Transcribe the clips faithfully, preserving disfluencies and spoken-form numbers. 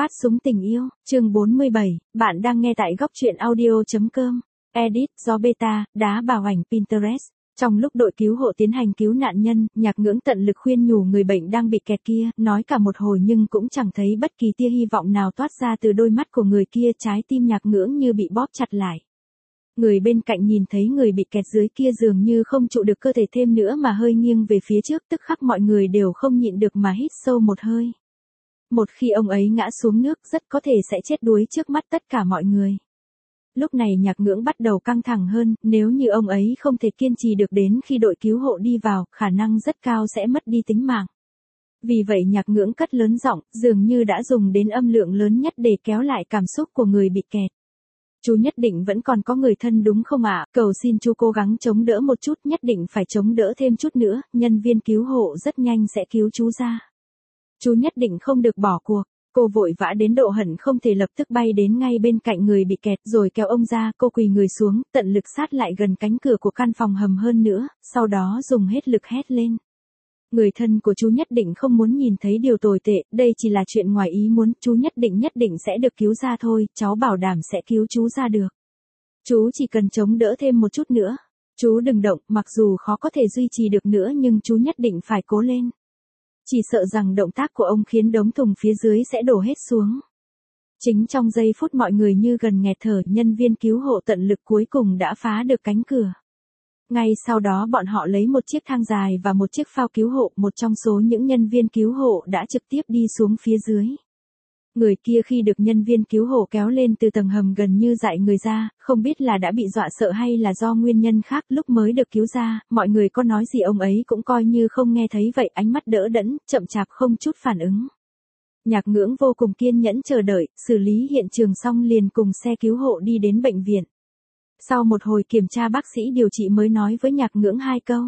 Phát súng tình yêu, chương bốn mươi bảy, bạn đang nghe tại góc truyện audio.com. Edit do Beta, đá bảo ảnh Pinterest. Trong lúc đội cứu hộ tiến hành cứu nạn nhân, Nhạc Ngưỡng tận lực khuyên nhủ người bệnh đang bị kẹt kia, nói cả một hồi nhưng cũng chẳng thấy bất kỳ tia hy vọng nào toát ra từ đôi mắt của người kia, trái tim Nhạc Ngưỡng như bị bóp chặt lại. Người bên cạnh nhìn thấy người bị kẹt dưới kia dường như không trụ được cơ thể thêm nữa mà hơi nghiêng về phía trước, tức khắc mọi người đều không nhịn được mà hít sâu một hơi. Một khi ông ấy ngã xuống nước rất có thể sẽ chết đuối trước mắt tất cả mọi người. Lúc này Nhạc Ngưỡng bắt đầu căng thẳng hơn, nếu như ông ấy không thể kiên trì được đến khi đội cứu hộ đi vào, khả năng rất cao sẽ mất đi tính mạng. Vì vậy Nhạc Ngưỡng cất lớn giọng, dường như đã dùng đến âm lượng lớn nhất để kéo lại cảm xúc của người bị kẹt. Chú nhất định vẫn còn có người thân đúng không ạ? Cầu xin chú cố gắng chống đỡ một chút, nhất định phải chống đỡ thêm chút nữa, nhân viên cứu hộ rất nhanh sẽ cứu chú ra. Chú nhất định không được bỏ cuộc. Cô vội vã đến độ hận không thể lập tức bay đến ngay bên cạnh người bị kẹt rồi kéo ông ra, cô quỳ người xuống, tận lực sát lại gần cánh cửa của căn phòng hầm hơn nữa, sau đó dùng hết lực hét lên. Người thân của chú nhất định không muốn nhìn thấy điều tồi tệ, đây chỉ là chuyện ngoài ý muốn, chú nhất định nhất định sẽ được cứu ra thôi, cháu bảo đảm sẽ cứu chú ra được. Chú chỉ cần chống đỡ thêm một chút nữa. Chú đừng động, mặc dù khó có thể duy trì được nữa nhưng chú nhất định phải cố lên. Chỉ sợ rằng động tác của ông khiến đống thùng phía dưới sẽ đổ hết xuống. Chính trong giây phút mọi người như gần nghẹt thở, nhân viên cứu hộ tận lực cuối cùng đã phá được cánh cửa. Ngay sau đó bọn họ lấy một chiếc thang dài và một chiếc phao cứu hộ, một trong số những nhân viên cứu hộ đã trực tiếp đi xuống phía dưới. Người kia khi được nhân viên cứu hộ kéo lên từ tầng hầm gần như dại người ra, không biết là đã bị dọa sợ hay là do nguyên nhân khác, lúc mới được cứu ra, mọi người có nói gì ông ấy cũng coi như không nghe thấy vậy, ánh mắt đỡ đẫn, chậm chạp không chút phản ứng. Nhạc Ngưỡng vô cùng kiên nhẫn chờ đợi, xử lý hiện trường xong liền cùng xe cứu hộ đi đến bệnh viện. Sau một hồi kiểm tra bác sĩ điều trị mới nói với Nhạc Ngưỡng hai câu.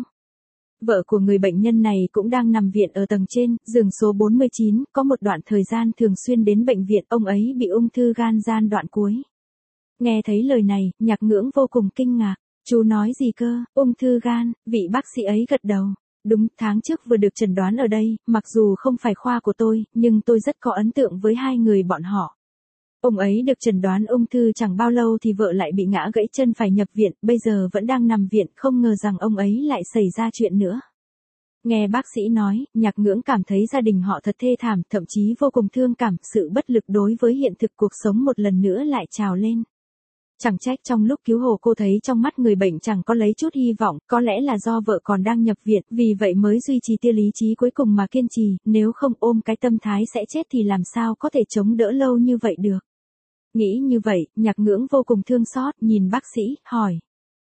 Vợ của người bệnh nhân này cũng đang nằm viện ở tầng trên, giường số bốn mươi chín, có một đoạn thời gian thường xuyên đến bệnh viện, ông ấy bị ung thư gan giai đoạn cuối. Nghe thấy lời này, Nhạc Ngưỡng vô cùng kinh ngạc. Chú nói gì cơ? Ung thư gan? Vị bác sĩ ấy gật đầu. Đúng, tháng trước vừa được chẩn đoán ở đây, mặc dù không phải khoa của tôi, nhưng tôi rất có ấn tượng với hai người bọn họ. Ông ấy được chẩn đoán ung thư chẳng bao lâu thì vợ lại bị ngã gãy chân phải nhập viện, bây giờ vẫn đang nằm viện, không ngờ rằng ông ấy lại xảy ra chuyện nữa. Nghe bác sĩ nói, Nhạc Ngưỡng cảm thấy gia đình họ thật thê thảm, thậm chí vô cùng thương cảm, sự bất lực đối với hiện thực cuộc sống một lần nữa lại trào lên. Chẳng trách trong lúc cứu hộ cô thấy trong mắt người bệnh chẳng có lấy chút hy vọng, có lẽ là do vợ còn đang nhập viện, vì vậy mới duy trì tia lý trí cuối cùng mà kiên trì, nếu không ôm cái tâm thái sẽ chết thì làm sao có thể chống đỡ lâu như vậy được. Nghĩ như vậy, Nhạc Ngưỡng vô cùng thương xót, nhìn bác sĩ, hỏi.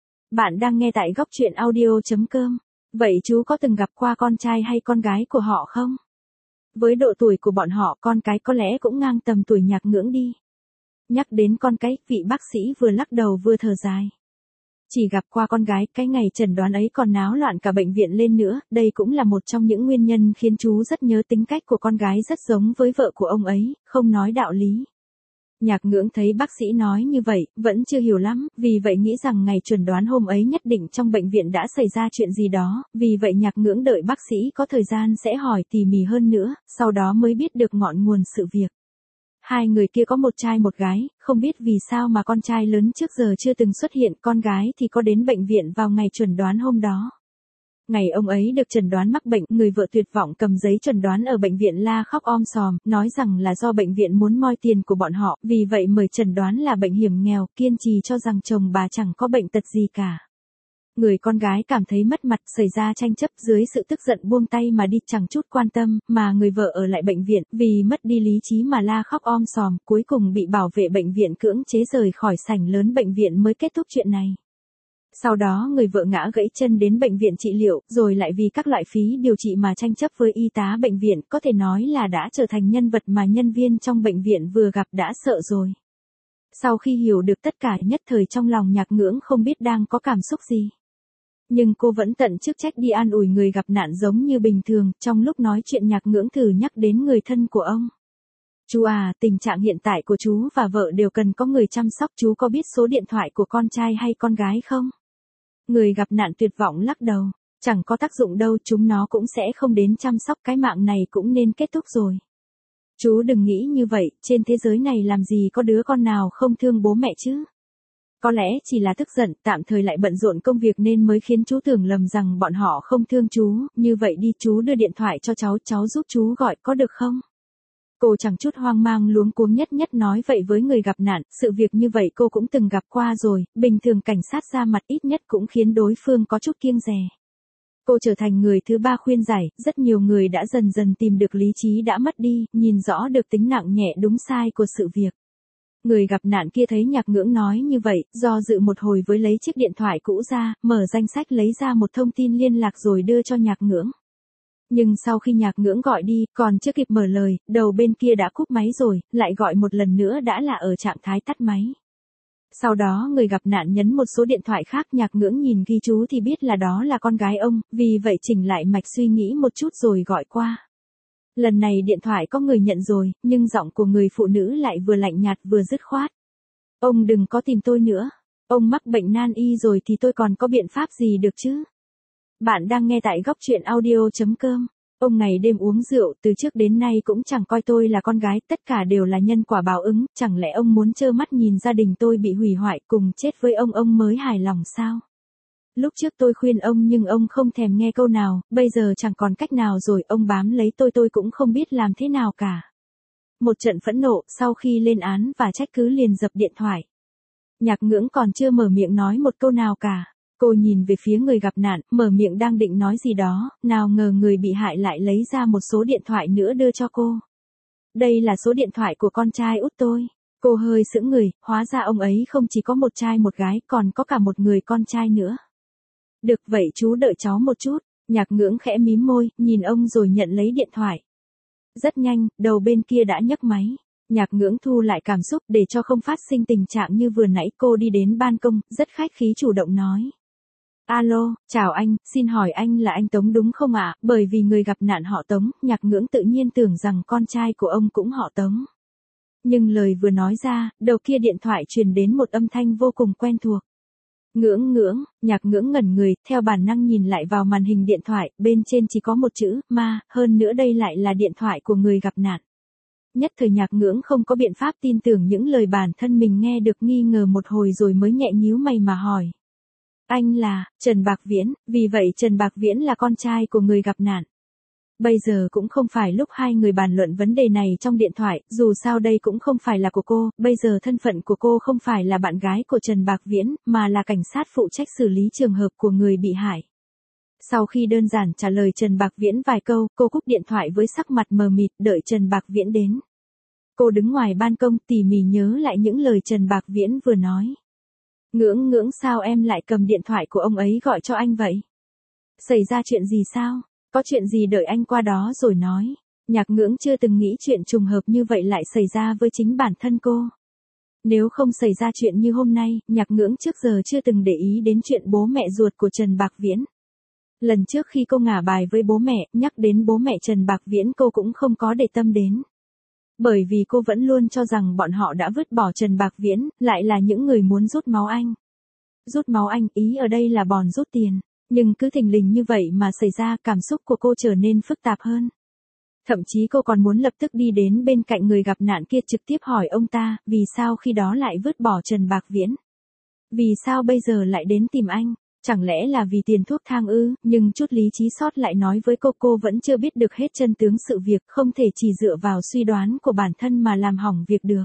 Bạn đang nghe tại góc truyện audio.com. Vậy chú có từng gặp qua con trai hay con gái của họ không? Với độ tuổi của bọn họ, con cái có lẽ cũng ngang tầm tuổi Nhạc Ngưỡng đi. Nhắc đến con cái, vị bác sĩ vừa lắc đầu vừa thở dài. Chỉ gặp qua con gái, cái ngày chẩn đoán ấy còn náo loạn cả bệnh viện lên nữa, đây cũng là một trong những nguyên nhân khiến chú rất nhớ tính cách của con gái rất giống với vợ của ông ấy, không nói đạo lý. Nhạc Ngưỡng thấy bác sĩ nói như vậy, vẫn chưa hiểu lắm, vì vậy nghĩ rằng ngày chuẩn đoán hôm ấy nhất định trong bệnh viện đã xảy ra chuyện gì đó, vì vậy Nhạc Ngưỡng đợi bác sĩ có thời gian sẽ hỏi tỉ mỉ hơn nữa, sau đó mới biết được ngọn nguồn sự việc. Hai người kia có một trai một gái, không biết vì sao mà con trai lớn trước giờ chưa từng xuất hiện, con gái thì có đến bệnh viện vào ngày chuẩn đoán hôm đó. Ngày ông ấy được chẩn đoán mắc bệnh, người vợ tuyệt vọng cầm giấy chẩn đoán ở bệnh viện la khóc om sòm, nói rằng là do bệnh viện muốn moi tiền của bọn họ, vì vậy mời chẩn đoán là bệnh hiểm nghèo, kiên trì cho rằng chồng bà chẳng có bệnh tật gì cả. Người con gái cảm thấy mất mặt, xảy ra tranh chấp, dưới sự tức giận buông tay mà đi, chẳng chút quan tâm, mà người vợ ở lại bệnh viện, vì mất đi lý trí mà la khóc om sòm, cuối cùng bị bảo vệ bệnh viện cưỡng chế rời khỏi sảnh lớn bệnh viện mới kết thúc chuyện này. Sau đó người vợ ngã gãy chân đến bệnh viện trị liệu, rồi lại vì các loại phí điều trị mà tranh chấp với y tá bệnh viện, có thể nói là đã trở thành nhân vật mà nhân viên trong bệnh viện vừa gặp đã sợ rồi. Sau khi hiểu được tất cả, nhất thời trong lòng Nhạc Ngưỡng không biết đang có cảm xúc gì. Nhưng cô vẫn tận chức trách đi an ủi người gặp nạn giống như bình thường, trong lúc nói chuyện Nhạc Ngưỡng thử nhắc đến người thân của ông. Chú à, tình trạng hiện tại của chú và vợ đều cần có người chăm sóc, chú có biết số điện thoại của con trai hay con gái không? Người gặp nạn tuyệt vọng lắc đầu, chẳng có tác dụng đâu, chúng nó cũng sẽ không đến chăm sóc, cái mạng này cũng nên kết thúc rồi. Chú đừng nghĩ như vậy, trên thế giới này làm gì có đứa con nào không thương bố mẹ chứ. Có lẽ chỉ là tức giận, tạm thời lại bận rộn công việc nên mới khiến chú tưởng lầm rằng bọn họ không thương chú, như vậy đi chú đưa điện thoại cho cháu, cháu giúp chú gọi có được không? Cô chẳng chút hoang mang luống cuống nhất nhất nói vậy với người gặp nạn, sự việc như vậy cô cũng từng gặp qua rồi, bình thường cảnh sát ra mặt ít nhất cũng khiến đối phương có chút kiêng dè. Cô trở thành người thứ ba khuyên giải, rất nhiều người đã dần dần tìm được lý trí đã mất đi, nhìn rõ được tính nặng nhẹ đúng sai của sự việc. Người gặp nạn kia thấy Nhạc Ngưỡng nói như vậy, do dự một hồi với lấy chiếc điện thoại cũ ra, mở danh sách lấy ra một thông tin liên lạc rồi đưa cho Nhạc Ngưỡng. Nhưng sau khi Nhạc Ngưỡng gọi đi, còn chưa kịp mở lời, đầu bên kia đã cúp máy rồi, lại gọi một lần nữa đã là ở trạng thái tắt máy. Sau đó người gặp nạn nhấn một số điện thoại khác, Nhạc Ngưỡng nhìn ghi chú thì biết là đó là con gái ông, vì vậy chỉnh lại mạch suy nghĩ một chút rồi gọi qua. Lần này điện thoại có người nhận rồi, nhưng giọng của người phụ nữ lại vừa lạnh nhạt vừa dứt khoát. Ông đừng có tìm tôi nữa. Ông mắc bệnh nan y rồi thì tôi còn có biện pháp gì được chứ? Bạn đang nghe tại góc truyện audio chấm com. Ông ngày đêm uống rượu, từ trước đến nay cũng chẳng coi tôi là con gái, tất cả đều là nhân quả báo ứng, chẳng lẽ ông muốn trơ mắt nhìn gia đình tôi bị hủy hoại cùng chết với ông ông mới hài lòng sao? Lúc trước tôi khuyên ông nhưng ông không thèm nghe câu nào, bây giờ chẳng còn cách nào rồi, ông bám lấy tôi tôi cũng không biết làm thế nào cả. Một trận phẫn nộ, sau khi lên án và trách cứ liền dập điện thoại. Nhạc Ngưỡng còn chưa mở miệng nói một câu nào cả. Cô nhìn về phía người gặp nạn, mở miệng đang định nói gì đó, nào ngờ người bị hại lại lấy ra một số điện thoại nữa đưa cho cô. Đây là số điện thoại của con trai út tôi. Cô hơi sững người, hóa ra ông ấy không chỉ có một trai một gái, còn có cả một người con trai nữa. Được vậy chú đợi cháu một chút. Nhạc Ngưỡng khẽ mím môi, nhìn ông rồi nhận lấy điện thoại. Rất nhanh, đầu bên kia đã nhấc máy. Nhạc Ngưỡng thu lại cảm xúc để cho không phát sinh tình trạng như vừa nãy, cô đi đến ban công, rất khách khí chủ động nói. Alo, chào anh, xin hỏi anh là anh Tống đúng không ạ? Bởi vì người gặp nạn họ Tống, Nhạc Ngưỡng tự nhiên tưởng rằng con trai của ông cũng họ Tống. Nhưng lời vừa nói ra, đầu kia điện thoại truyền đến một âm thanh vô cùng quen thuộc. Ngưỡng Ngưỡng, Nhạc Ngưỡng ngẩn người, theo bản năng nhìn lại vào màn hình điện thoại, bên trên chỉ có một chữ, ma, hơn nữa đây lại là điện thoại của người gặp nạn. Nhất thời Nhạc Ngưỡng không có biện pháp tin tưởng những lời bản thân mình nghe được, nghi ngờ một hồi rồi mới nhẹ nhíu mày mà hỏi. Anh là, Trần Bạc Viễn, vì vậy Trần Bạc Viễn là con trai của người gặp nạn. Bây giờ cũng không phải lúc hai người bàn luận vấn đề này trong điện thoại, dù sao đây cũng không phải là của cô, bây giờ thân phận của cô không phải là bạn gái của Trần Bạc Viễn, mà là cảnh sát phụ trách xử lý trường hợp của người bị hại. Sau khi đơn giản trả lời Trần Bạc Viễn vài câu, cô cúp điện thoại với sắc mặt mờ mịt, đợi Trần Bạc Viễn đến. Cô đứng ngoài ban công tỉ mỉ nhớ lại những lời Trần Bạc Viễn vừa nói. Ngưỡng Ngưỡng, sao em lại cầm điện thoại của ông ấy gọi cho anh vậy? Xảy ra chuyện gì sao? Có chuyện gì đợi anh qua đó rồi nói. Nhạc Ngưỡng chưa từng nghĩ chuyện trùng hợp như vậy lại xảy ra với chính bản thân cô. Nếu không xảy ra chuyện như hôm nay, Nhạc Ngưỡng trước giờ chưa từng để ý đến chuyện bố mẹ ruột của Trần Bạc Viễn. Lần trước khi cô ngả bài với bố mẹ, nhắc đến bố mẹ Trần Bạc Viễn cô cũng không có để tâm đến. Bởi vì cô vẫn luôn cho rằng bọn họ đã vứt bỏ Trần Bạc Viễn, lại là những người muốn rút máu anh. Rút máu anh, ý ở đây là bòn rút tiền. Nhưng cứ thình lình như vậy mà xảy ra, cảm xúc của cô trở nên phức tạp hơn. Thậm chí cô còn muốn lập tức đi đến bên cạnh người gặp nạn kia trực tiếp hỏi ông ta, vì sao khi đó lại vứt bỏ Trần Bạc Viễn? Vì sao bây giờ lại đến tìm anh? Chẳng lẽ là vì tiền thuốc thang ư? Nhưng chút lý trí sót lại nói với cô, cô vẫn chưa biết được hết chân tướng sự việc, không thể chỉ dựa vào suy đoán của bản thân mà làm hỏng việc được.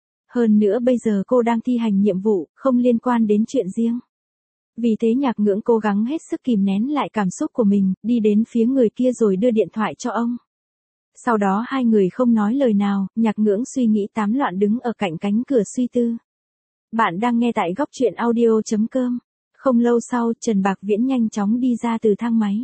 Hơn nữa bây giờ cô đang thi hành nhiệm vụ, không liên quan đến chuyện riêng. Vì thế Nhạc Ngưỡng cố gắng hết sức kìm nén lại cảm xúc của mình, đi đến phía người kia rồi đưa điện thoại cho ông. Sau đó hai người không nói lời nào, Nhạc Ngưỡng suy nghĩ tám loạn đứng ở cạnh cánh cửa suy tư. Bạn đang nghe tại góc truyện audio chấm com. Không lâu sau, Trần Bạc Viễn nhanh chóng đi ra từ thang máy.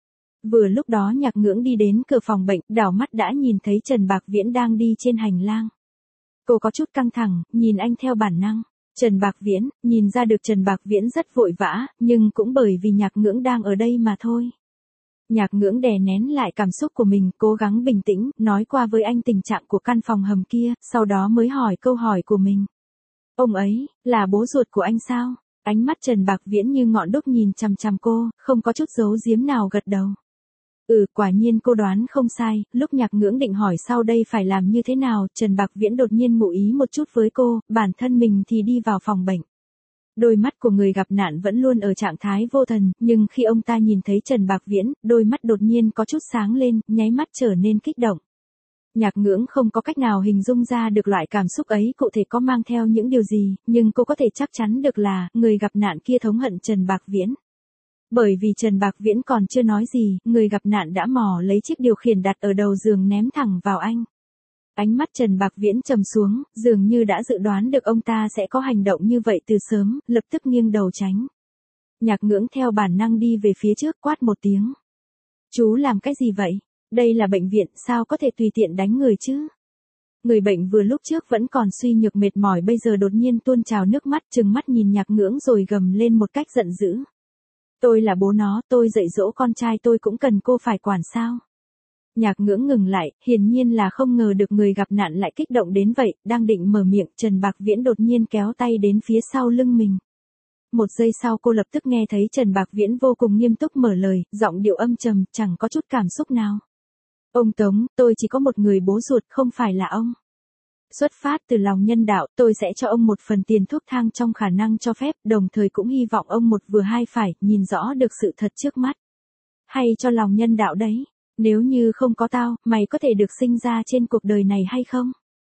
Vừa lúc đó Nhạc Ngưỡng đi đến cửa phòng bệnh, đảo mắt đã nhìn thấy Trần Bạc Viễn đang đi trên hành lang. Cô có chút căng thẳng, nhìn anh theo bản năng. Trần Bạc Viễn, nhìn ra được Trần Bạc Viễn rất vội vã, nhưng cũng bởi vì Nhạc Ngưỡng đang ở đây mà thôi. Nhạc Ngưỡng đè nén lại cảm xúc của mình, cố gắng bình tĩnh, nói qua với anh tình trạng của căn phòng hầm kia, sau đó mới hỏi câu hỏi của mình. Ông ấy, là bố ruột của anh sao? Ánh mắt Trần Bạc Viễn như ngọn đuốc nhìn chằm chằm cô, không có chút giấu giếm nào gật đầu. Ừ, quả nhiên cô đoán không sai, lúc Nhạc Ngưỡng định hỏi sau đây phải làm như thế nào, Trần Bạc Viễn đột nhiên ngụ ý một chút với cô, bản thân mình thì đi vào phòng bệnh. Đôi mắt của người gặp nạn vẫn luôn ở trạng thái vô thần, nhưng khi ông ta nhìn thấy Trần Bạc Viễn, đôi mắt đột nhiên có chút sáng lên, nháy mắt trở nên kích động. Nhạc Ngưỡng không có cách nào hình dung ra được loại cảm xúc ấy cụ thể có mang theo những điều gì, nhưng cô có thể chắc chắn được là, người gặp nạn kia thống hận Trần Bạc Viễn. Bởi vì Trần Bạc Viễn còn chưa nói gì, người gặp nạn đã mò lấy chiếc điều khiển đặt ở đầu giường ném thẳng vào anh. Ánh mắt Trần Bạc Viễn trầm xuống, dường như đã dự đoán được ông ta sẽ có hành động như vậy từ sớm, lập tức nghiêng đầu tránh. Nhạc Ngưỡng theo bản năng đi về phía trước quát một tiếng. Chú làm cái gì vậy? Đây là bệnh viện, sao có thể tùy tiện đánh người chứ? Người bệnh vừa lúc trước vẫn còn suy nhược mệt mỏi bây giờ đột nhiên tuôn trào nước mắt trừng mắt nhìn Nhạc Ngưỡng rồi gầm lên một cách giận dữ. Tôi là bố nó, tôi dạy dỗ con trai tôi cũng cần cô phải quản sao? Nhạc Ngưỡng ngừng lại, hiển nhiên là không ngờ được người gặp nạn lại kích động đến vậy, đang định mở miệng, Trần Bạc Viễn đột nhiên kéo tay đến phía sau lưng mình. Một giây sau cô lập tức nghe thấy Trần Bạc Viễn vô cùng nghiêm túc mở lời, giọng điệu âm trầm, chẳng có chút cảm xúc nào. Ông Tống, tôi chỉ có một người bố ruột, không phải là ông. Xuất phát từ lòng nhân đạo, tôi sẽ cho ông một phần tiền thuốc thang trong khả năng cho phép, đồng thời cũng hy vọng ông một vừa hai phải, nhìn rõ được sự thật trước mắt. Hay cho lòng nhân đạo đấy, nếu như không có tao, mày có thể được sinh ra trên cuộc đời này hay không?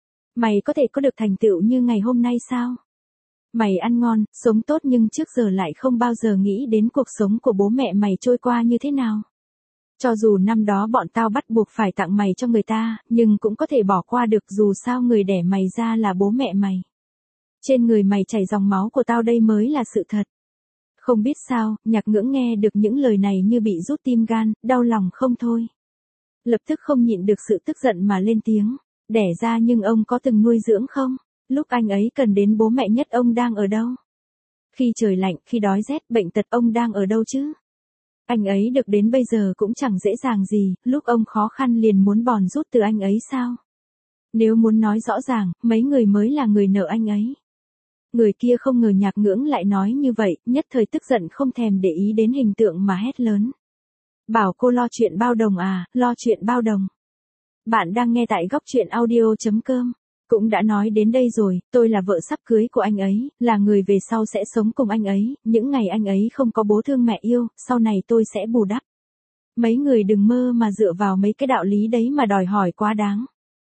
Mày có thể có được thành tựu như ngày hôm nay sao? Mày ăn ngon, sống tốt nhưng trước giờ lại không bao giờ nghĩ đến cuộc sống của bố mẹ mày trôi qua như thế nào. Cho dù năm đó bọn tao bắt buộc phải tặng mày cho người ta, nhưng cũng có thể bỏ qua được dù sao người đẻ mày ra là bố mẹ mày. Trên người mày chảy dòng máu của tao đây mới là sự thật. Không biết sao, Nhạc Ngưỡng nghe được những lời này như bị rút tim gan, đau lòng không thôi. Lập tức không nhịn được sự tức giận mà lên tiếng. Đẻ ra nhưng ông có từng nuôi dưỡng không? Lúc anh ấy cần đến bố mẹ nhất ông đang ở đâu? Khi trời lạnh, khi đói rét, bệnh tật ông đang ở đâu chứ? Anh ấy được đến bây giờ cũng chẳng dễ dàng gì, lúc ông khó khăn liền muốn bòn rút từ anh ấy sao? Nếu muốn nói rõ ràng, mấy người mới là người nợ anh ấy. Người kia không ngờ Nhạc Ngưỡng lại nói như vậy, nhất thời tức giận không thèm để ý đến hình tượng mà hét lớn. Bảo cô lo chuyện bao đồng à, lo chuyện bao đồng. Bạn đang nghe tại góc truyện audio chấm com. Cũng đã nói đến đây rồi, tôi là vợ sắp cưới của anh ấy, là người về sau sẽ sống cùng anh ấy, những ngày anh ấy không có bố thương mẹ yêu, sau này tôi sẽ bù đắp. Mấy người đừng mơ mà dựa vào mấy cái đạo lý đấy mà đòi hỏi quá đáng.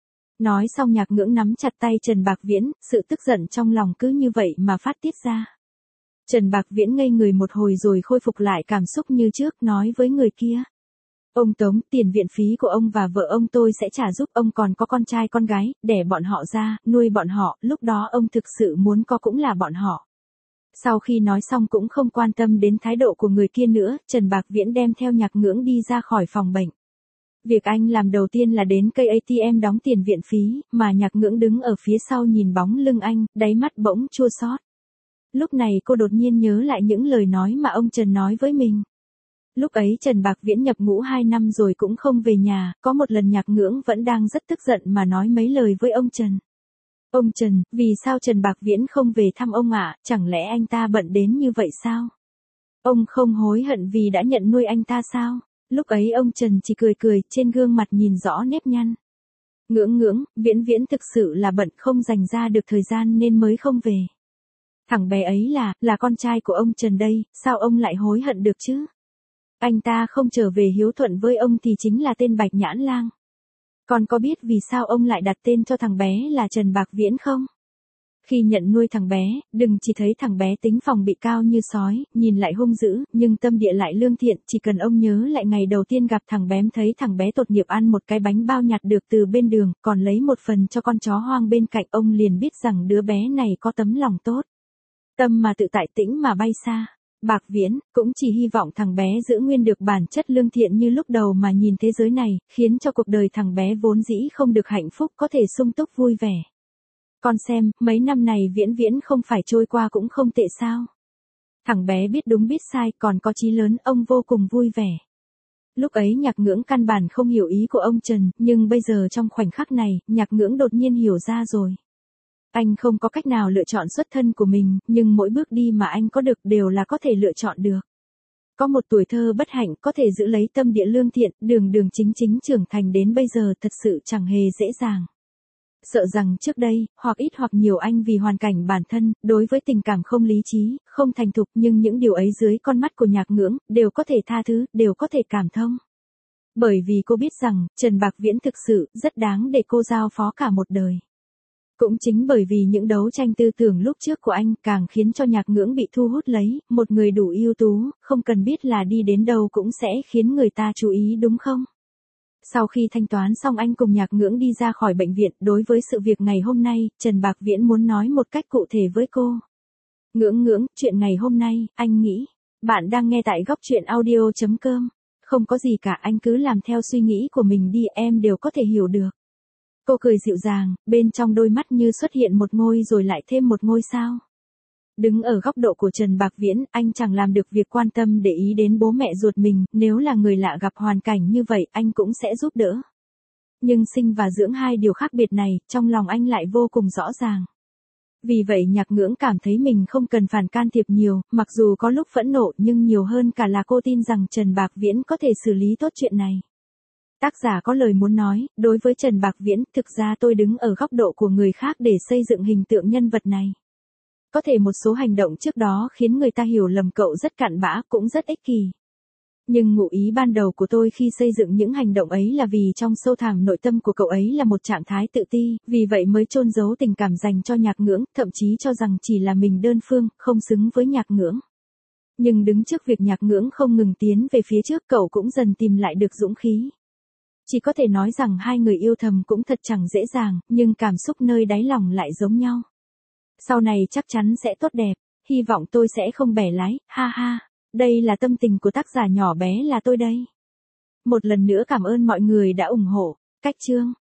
Nói xong Nhạc Ngưỡng nắm chặt tay Trần Bạc Viễn, sự tức giận trong lòng cứ như vậy mà phát tiết ra. Trần Bạc Viễn ngây người một hồi rồi khôi phục lại cảm xúc như trước, nói với người kia. Ông Tống, tiền viện phí của ông và vợ ông tôi sẽ trả giúp, ông còn có con trai con gái, đẻ bọn họ ra, nuôi bọn họ, lúc đó ông thực sự muốn có cũng là bọn họ. Sau khi nói xong cũng không quan tâm đến thái độ của người kia nữa, Trần Bạc Viễn đem theo Nhạc Ngưỡng đi ra khỏi phòng bệnh. Việc anh làm đầu tiên là đến cây a tê em đóng tiền viện phí, mà Nhạc Ngưỡng đứng ở phía sau nhìn bóng lưng anh, đáy mắt bỗng chua xót. Lúc này cô đột nhiên nhớ lại những lời nói mà ông Trần nói với mình. Lúc ấy Trần Bạc Viễn nhập ngũ hai năm rồi cũng không về nhà, có một lần Nhạc Ngưỡng vẫn đang rất tức giận mà nói mấy lời với ông Trần. Ông Trần, vì sao Trần Bạc Viễn không về thăm ông ạ, chẳng lẽ anh ta bận đến như vậy sao? Ông không hối hận vì đã nhận nuôi anh ta sao? Lúc ấy ông Trần chỉ cười cười, trên gương mặt nhìn rõ nếp nhăn. Ngưỡng Ngưỡng, Viễn Viễn thực sự là bận không dành ra được thời gian nên mới không về. Thằng bé ấy là, là con trai của ông Trần đây, sao ông lại hối hận được chứ? Anh ta không trở về hiếu thuận với ông thì chính là tên Bạch Nhãn Lang. Còn có biết vì sao ông lại đặt tên cho thằng bé là Trần Bạc Viễn không? Khi nhận nuôi thằng bé, đừng chỉ thấy thằng bé tính phòng bị cao như sói, nhìn lại hung dữ, nhưng tâm địa lại lương thiện, chỉ cần ông nhớ lại ngày đầu tiên gặp thằng bé thấy thằng bé tội nghiệp ăn một cái bánh bao nhặt được từ bên đường, còn lấy một phần cho con chó hoang bên cạnh, ông liền biết rằng đứa bé này có tấm lòng tốt. Tâm mà tự tại tĩnh mà bay xa. Bạc Viễn, cũng chỉ hy vọng thằng bé giữ nguyên được bản chất lương thiện như lúc đầu mà nhìn thế giới này, khiến cho cuộc đời thằng bé vốn dĩ không được hạnh phúc có thể sung túc vui vẻ. Con xem, mấy năm này Viễn Viễn không phải trôi qua cũng không tệ sao. Thằng bé biết đúng biết sai, còn có chí lớn, ông vô cùng vui vẻ. Lúc ấy Nhạc Ngưỡng căn bản không hiểu ý của ông Trần, nhưng bây giờ trong khoảnh khắc này, Nhạc Ngưỡng đột nhiên hiểu ra rồi. Anh không có cách nào lựa chọn xuất thân của mình, nhưng mỗi bước đi mà anh có được đều là có thể lựa chọn được. Có một tuổi thơ bất hạnh có thể giữ lấy tâm địa lương thiện, đường đường chính chính trưởng thành đến bây giờ thật sự chẳng hề dễ dàng. Sợ rằng trước đây, hoặc ít hoặc nhiều anh vì hoàn cảnh bản thân, đối với tình cảm không lý trí, không thành thục, nhưng những điều ấy dưới con mắt của Nhạc Ngưỡng, đều có thể tha thứ, đều có thể cảm thông. Bởi vì cô biết rằng, Trần Bạc Viễn thực sự, rất đáng để cô giao phó cả một đời. Cũng chính bởi vì những đấu tranh tư tưởng lúc trước của anh càng khiến cho Nhạc Ngưỡng bị thu hút lấy, một người đủ ưu tú, không cần biết là đi đến đâu cũng sẽ khiến người ta chú ý đúng không? Sau khi thanh toán xong anh cùng Nhạc Ngưỡng đi ra khỏi bệnh viện, đối với sự việc ngày hôm nay, Trần Bạc Viễn muốn nói một cách cụ thể với cô. Ngưỡng Ngưỡng, chuyện ngày hôm nay, anh nghĩ, bạn đang nghe tại góc chuyện audio chấm com. Không có gì cả, anh cứ làm theo suy nghĩ của mình đi, em đều có thể hiểu được. Cô cười dịu dàng, bên trong đôi mắt như xuất hiện một ngôi rồi lại thêm một ngôi sao. Đứng ở góc độ của Trần Bạc Viễn, anh chẳng làm được việc quan tâm để ý đến bố mẹ ruột mình, nếu là người lạ gặp hoàn cảnh như vậy, anh cũng sẽ giúp đỡ. Nhưng sinh và dưỡng hai điều khác biệt này, trong lòng anh lại vô cùng rõ ràng. Vì vậy Nhạc Ngưỡng cảm thấy mình không cần phản can thiệp nhiều, mặc dù có lúc phẫn nộ nhưng nhiều hơn cả là cô tin rằng Trần Bạc Viễn có thể xử lý tốt chuyện này. Tác giả có lời muốn nói, đối với Trần Bạc Viễn, thực ra tôi đứng ở góc độ của người khác để xây dựng hình tượng nhân vật này. Có thể một số hành động trước đó khiến người ta hiểu lầm cậu rất cặn bã, cũng rất ích kỷ. Nhưng ngụ ý ban đầu của tôi khi xây dựng những hành động ấy là vì trong sâu thẳm nội tâm của cậu ấy là một trạng thái tự ti, vì vậy mới chôn giấu tình cảm dành cho Nhạc Ngưỡng, thậm chí cho rằng chỉ là mình đơn phương, không xứng với Nhạc Ngưỡng. Nhưng đứng trước việc Nhạc Ngưỡng không ngừng tiến về phía trước, cậu cũng dần tìm lại được dũng khí. Chỉ có thể nói rằng hai người yêu thầm cũng thật chẳng dễ dàng, nhưng cảm xúc nơi đáy lòng lại giống nhau. Sau này chắc chắn sẽ tốt đẹp, hy vọng tôi sẽ không bẻ lái, ha ha. Đây là tâm tình của tác giả nhỏ bé là tôi đây. Một lần nữa cảm ơn mọi người đã ủng hộ. Cách chương